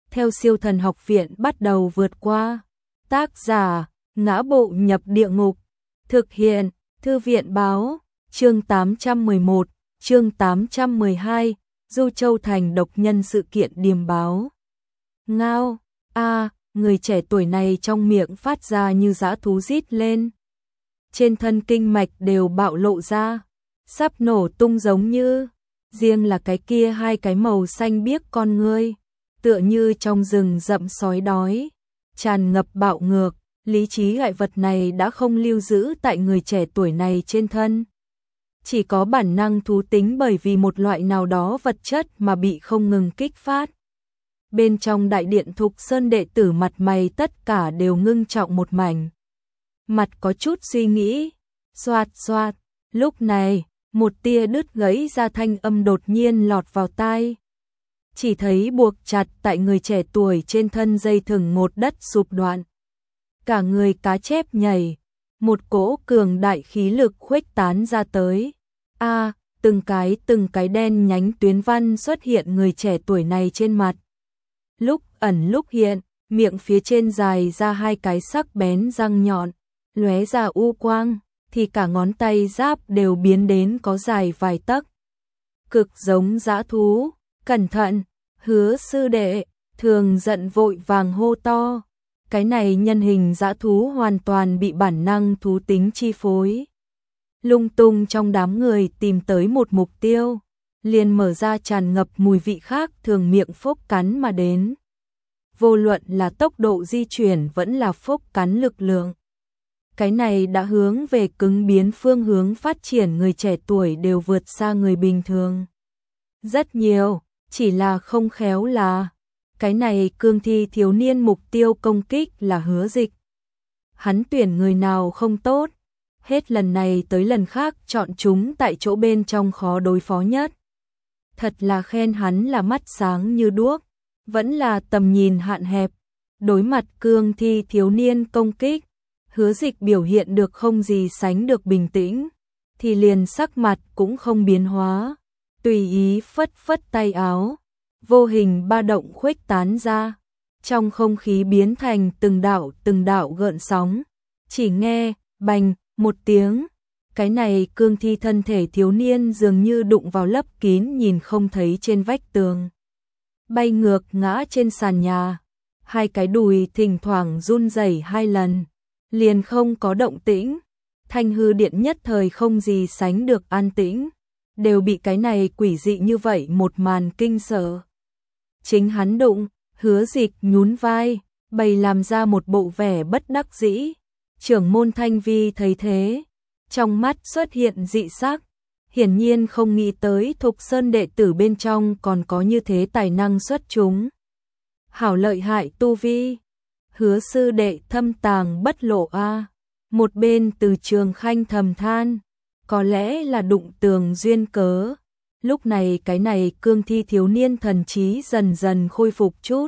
theo Siêu Thần Học Viện bắt đầu vượt qua. Tác giả: Ngã Bộ Nhập Địa Ngục. Thực hiện: Thư viện báo. Chương 811, chương 812, Du Châu Thành độc nhân sự kiện điềm báo. Ngao, người trẻ tuổi này trong miệng phát ra như dã thú rít lên. Trên thân kinh mạch đều bạo lộ ra, sắp nổ tung giống như, riêng là cái kia hai cái màu xanh biếc con ngươi, tựa như trong rừng rậm sói đói, tràn ngập bạo ngược, lý trí gại vật này đã không lưu giữ tại người trẻ tuổi này trên thân. Chỉ có bản năng thú tính bởi vì một loại nào đó vật chất mà bị không ngừng kích phát. Bên trong đại điện Thục Sơn đệ tử mặt mày tất cả đều ngưng trọng một mảnh. Mặt có chút suy nghĩ, xoạt xoạt, lúc này, một tia đứt gãy ra thanh âm đột nhiên lọt vào tai. Chỉ thấy buộc chặt tại người trẻ tuổi trên thân dây thừng ngột đất sụp đoạn. Cả người cá chép nhảy, một cỗ cường đại khí lực khuếch tán ra tới. Từng cái đen nhánh tuyến văn xuất hiện người trẻ tuổi này trên mặt. Lúc ẩn lúc hiện, miệng phía trên dài ra hai cái sắc bén răng nhọn, lóe ra u quang, thì cả ngón tay giáp đều biến đến có dài vài tấc. Cực giống dã thú, cẩn thận, Hứa sư đệ, Thường giận vội vàng hô to. Cái này nhân hình dã thú hoàn toàn bị bản năng thú tính chi phối. Lung tung trong đám người tìm tới một mục tiêu, liền mở ra tràn ngập mùi vị khác thường miệng phốc cắn mà đến. Vô luận là tốc độ di chuyển vẫn là phốc cắn lực lượng. Cái này đã hướng về cứng biến phương hướng phát triển người trẻ tuổi đều vượt xa người bình thường. Rất nhiều, chỉ là không khéo là, cái này cương thi thiếu niên mục tiêu công kích là Hứa Dịch. Hắn tuyển người nào không tốt, hết lần này tới lần khác chọn chúng tại chỗ bên trong khó đối phó nhất. Thật là khen hắn là mắt sáng như đuốc, vẫn là tầm nhìn hạn hẹp. Đối mặt cương thi thiếu niên công kích, Hứa Dịch biểu hiện được không gì sánh được bình tĩnh, thì liền sắc mặt cũng không biến hóa, tùy ý phất phất tay áo, vô hình ba động khuếch tán ra, trong không khí biến thành từng đạo gợn sóng, chỉ nghe bành một tiếng, cái này cương thi thân thể thiếu niên dường như đụng vào lấp kín nhìn không thấy trên vách tường, bay ngược ngã trên sàn nhà, hai cái đùi thỉnh thoảng run rẩy hai lần, liền không có động tĩnh. Thanh hư điện nhất thời không gì sánh được an tĩnh, đều bị cái này quỷ dị như vậy một màn kinh sợ. Chính hắn đụng, Hứa Dịch nhún vai, bày làm ra một bộ vẻ bất đắc dĩ. Trưởng môn Thanh Vi thấy thế, trong mắt xuất hiện dị sắc, hiển nhiên không nghĩ tới Thục Sơn đệ tử bên trong còn có như thế tài năng xuất chúng. Hảo lợi hại tu vi, Hứa sư đệ thâm tàng bất lộ a. Một bên Từ Trường Khanh thầm than, có lẽ là đụng tường duyên cớ. Lúc này cái này cương thi thiếu niên thần trí dần dần khôi phục chút.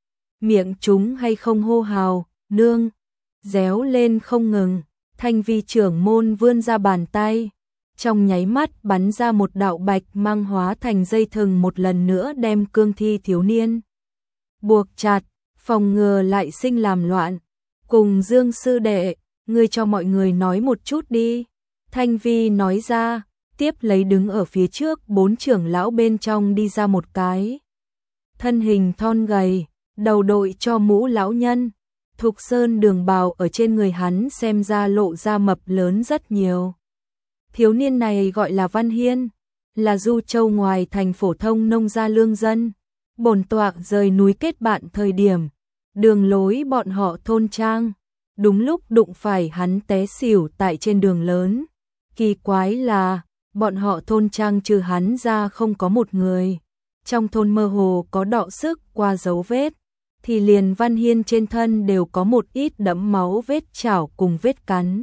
Miệng chúng hay không hô hào, nương, réo lên không ngừng. Thanh Vi trưởng môn vươn ra bàn tay, trong nháy mắt bắn ra một đạo bạch mang hóa thành dây thừng một lần nữa đem cương thi thiếu niên buộc chặt, phòng ngừa lại sinh làm loạn. Cùng Dương sư đệ, ngươi cho mọi người nói một chút đi. Thanh Vi nói ra, tiếp lấy đứng ở phía trước bốn trưởng lão bên trong đi ra một cái. Thân hình thon gầy, đầu đội cho mũ lão nhân, Thục Sơn đường bào ở trên người hắn xem ra lộ ra mập lớn rất nhiều. Thiếu niên này gọi là Văn Hiên, là Du Châu ngoài thành phổ thông nông gia lương dân. Bổn tọa rời núi kết bạn thời điểm, đường lối bọn họ thôn trang, đúng lúc đụng phải hắn té xỉu tại trên đường lớn. Kỳ quái là, bọn họ thôn trang trừ hắn ra không có một người. Trong thôn mơ hồ có đọ sức qua dấu vết, thì liền Văn Hiên trên thân đều có một ít đẫm máu vết chảo cùng vết cắn.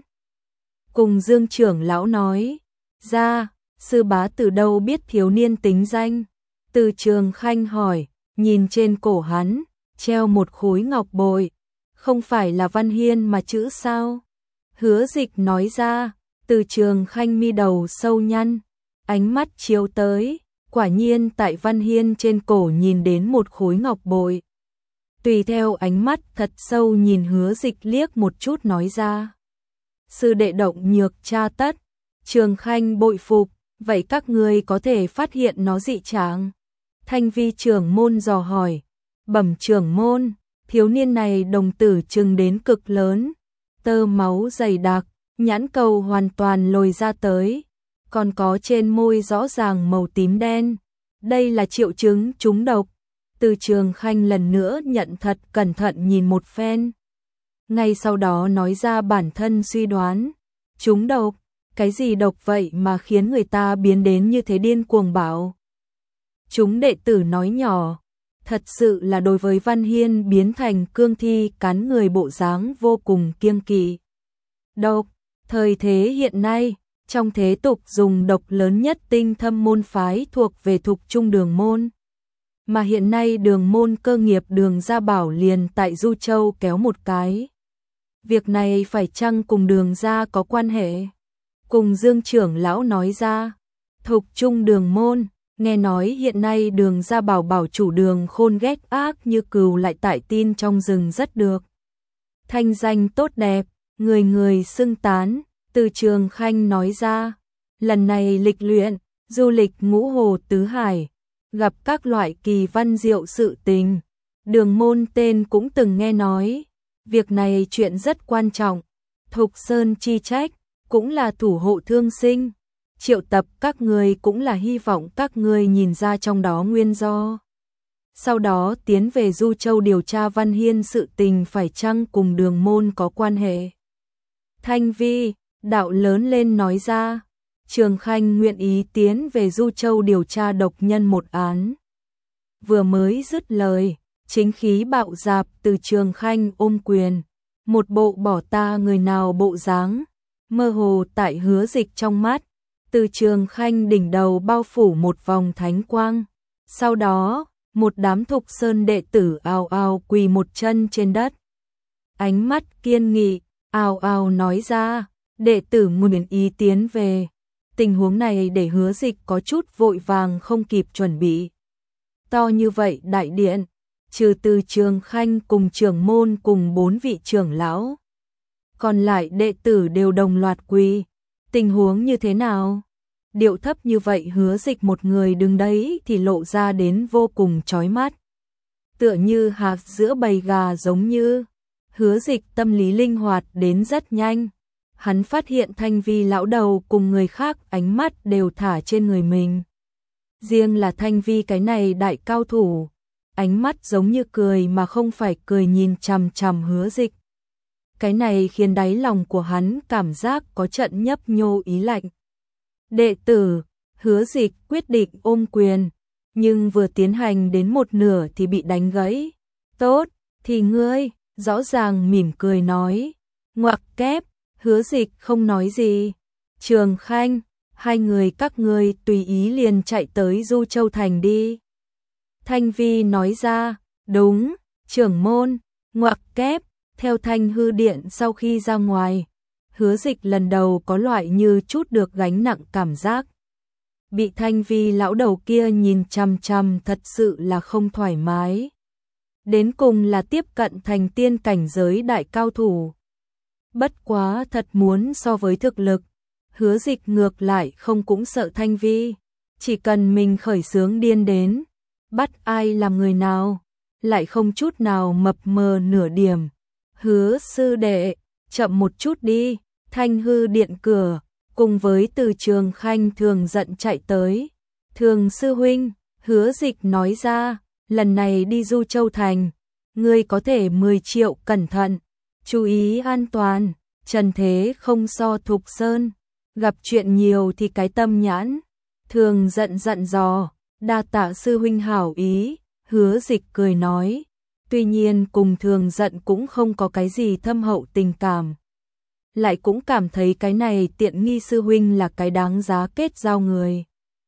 Cùng Dương trưởng lão nói, ra, sư bá từ đâu biết thiếu niên tính danh? Từ Trường Khanh hỏi, nhìn trên cổ hắn, treo một khối ngọc bội, không phải là Văn Hiên mà chữ sao? Hứa Dịch nói ra. Từ Trường Khanh mi đầu sâu nhăn, ánh mắt chiếu tới, quả nhiên tại Văn Hiên trên cổ nhìn đến một khối ngọc bội. tùy theo ánh mắt thật sâu nhìn Hứa Dịch liếc một chút nói ra. Sư đệ động nhược tra tất, Trường Khanh bội phục, vậy các ngươi có thể phát hiện nó dị trạng? Thanh vi trưởng môn dò hỏi. Bẩm trưởng môn, thiếu niên này đồng tử trừng đến cực lớn, tơ máu dày đặc, nhãn cầu hoàn toàn lồi ra tới, còn có trên môi rõ ràng màu tím đen. Đây là triệu chứng trúng độc. Từ Trường Khanh lần nữa nhận thật cẩn thận nhìn một phen. Ngay sau đó nói ra bản thân suy đoán. Trúng độc? Cái gì độc vậy mà khiến người ta biến đến như thế điên cuồng bảo? Chúng đệ tử nói nhỏ. Thật sự là đối với Văn Hiên biến thành cương thi cắn người bộ dáng vô cùng kiêng kỵ. Độc, thời thế hiện nay, trong thế tục dùng độc lớn nhất Tinh Thâm môn phái thuộc về Thục Trung Đường môn. Mà hiện nay Đường môn cơ nghiệp Đường Gia Bảo liền tại Du Châu kéo một cái. Việc này phải chăng cùng Đường Gia có quan hệ? Cùng Dương trưởng lão nói ra, Thục Trung Đường môn, nghe nói hiện nay Đường Gia Bảo bảo chủ Đường Khôn ghét ác như cừu lại tại tin trong rừng rất được. Thanh danh tốt đẹp, người người xưng tán. Từ Trường Khanh nói ra, lần này lịch luyện, du lịch ngũ hồ tứ hải, gặp các loại kỳ văn diệu sự tình. Đường môn tên cũng từng nghe nói, việc này chuyện rất quan trọng. Thục Sơn chi trách, cũng là thủ hộ thương sinh. Triệu tập các người cũng là hy vọng các người nhìn ra trong đó nguyên do. Sau đó tiến về Du Châu điều tra Văn Hiên sự tình phải chăng cùng Đường môn có quan hệ. Thanh vi đạo lớn lên nói ra, Trường Khanh nguyện ý tiến về Du Châu điều tra độc nhân một án. Vừa mới dứt lời, chính khí bạo dạp từ Trường Khanh ôm quyền, một bộ bỏ ta người nào bộ dáng, mơ hồ tại Hứa Dịch trong mắt, từ Trường Khanh đỉnh đầu bao phủ một vòng thánh quang. Sau đó, một đám Thục Sơn đệ tử ào ào quỳ một chân trên đất. Ánh mắt kiên nghị, ào ào nói ra, đệ tử nguyện ý tiến về. Tình huống này để Hứa Dịch có chút vội vàng không kịp chuẩn bị. To như vậy đại điện, trừ từ Trường Khanh cùng trưởng môn cùng 4 vị trưởng lão, còn lại đệ tử đều đồng loạt quỳ. Tình huống như thế nào? Điệu thấp như vậy Hứa Dịch một người đứng đấy thì lộ ra đến vô cùng chói mắt. Tựa như hạc giữa bầy gà giống như. Hứa Dịch tâm lý linh hoạt đến rất nhanh. Hắn phát hiện Thanh vi lão đầu cùng người khác ánh mắt đều thả trên người mình. Riêng là Thanh vi cái này đại cao thủ, ánh mắt giống như cười mà không phải cười nhìn chằm chằm Hứa Dịch. Cái này khiến đáy lòng của hắn cảm giác có trận nhấp nhô ý lạnh. Đệ tử, Hứa Dịch quyết định ôm quyền, nhưng vừa tiến hành đến một nửa thì bị đánh gãy. Tốt, thì ngươi, rõ ràng mỉm cười nói. Ngoặc kép, Hứa Dịch không nói gì. Trường Khanh, hai người các ngươi tùy ý liền chạy tới Du Châu Thành đi. Thanh vi nói ra, đúng, trưởng môn, ngoặc kép, theo Thanh hư điện sau khi ra ngoài. Hứa Dịch lần đầu có loại như chút được gánh nặng cảm giác. Bị Thanh vi lão đầu kia nhìn chằm chằm thật sự là không thoải mái. Đến cùng là tiếp cận thành tiên cảnh giới đại cao thủ. Bất quá thật muốn so với thực lực, Hứa Dịch ngược lại không cũng sợ Thanh vi. Chỉ cần mình khởi xướng điên đến, bắt ai làm người nào, lại không chút nào mập mờ nửa điểm. Hứa sư đệ, chậm một chút đi. Thanh hư điện cửa, cùng với từ Trường Khanh thường giận chạy tới. Thường sư huynh, Hứa Dịch nói ra, lần này đi Du Châu Thành, ngươi có thể 10 triệu cẩn thận, chú ý an toàn, trần thế không so Thục Sơn, gặp chuyện nhiều thì cái tâm nhãn. Thường giận dặn dò, đa tạ sư huynh hảo ý. Hứa Dịch cười nói, tuy nhiên cùng thường giận cũng không có cái gì thâm hậu tình cảm. Lại cũng cảm thấy cái này tiện nghi sư huynh là cái đáng giá kết giao người.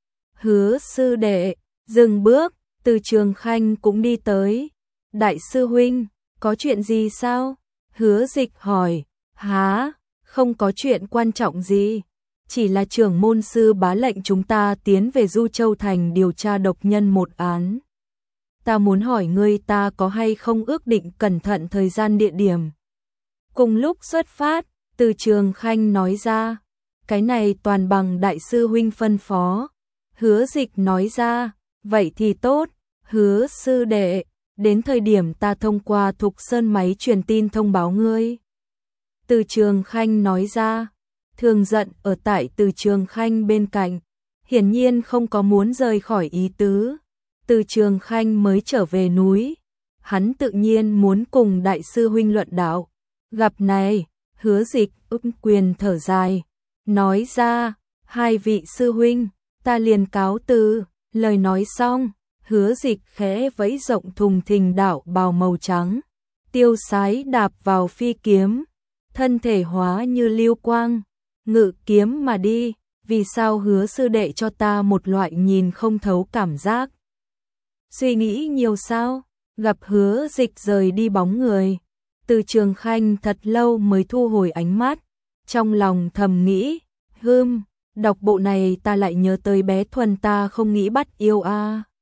Hứa sư đệ, dừng bước, từ Trường Khanh cũng đi tới. Đại sư huynh, có chuyện gì sao? Hứa Dịch hỏi. Hả, không có chuyện quan trọng gì. Chỉ là trưởng môn sư bá lệnh chúng ta tiến về Du Châu Thành điều tra độc nhân một án. ta muốn hỏi ngươi ta có hay không ước định cẩn thận thời gian địa điểm. Cùng lúc xuất phát, Từ Trường Khanh nói ra, cái này toàn bằng đại sư huynh phân phó. Hứa Dịch nói ra, vậy thì tốt, Hứa sư đệ, đến thời điểm ta thông qua Thục Sơn máy truyền tin thông báo ngươi. Từ Trường Khanh nói ra, Thường Giận ở tại Từ Trường Khanh bên cạnh, hiển nhiên không có muốn rời khỏi ý tứ. Từ Trường Khanh mới trở về núi, hắn tự nhiên muốn cùng đại sư huynh luận đạo. Gặp này, Hứa Dịch quyền thở dài, nói ra, hai vị sư huynh, ta liền cáo từ. Lời nói xong, Hứa Dịch khẽ vẫy rộng thùng thình đạo bào màu trắng, tiêu sái đạp vào phi kiếm, thân thể hóa như lưu quang, ngự kiếm mà đi. Vì sao Hứa sư đệ cho ta một loại nhìn không thấu cảm giác? Suy nghĩ nhiều sao? Gặp Hứa Dịch rời đi bóng người, Từ Trường Khanh thật lâu mới thu hồi ánh mắt, trong lòng thầm nghĩ, đọc bộ này ta lại nhớ tới bé Thuần ta không nghĩ bắt yêu a.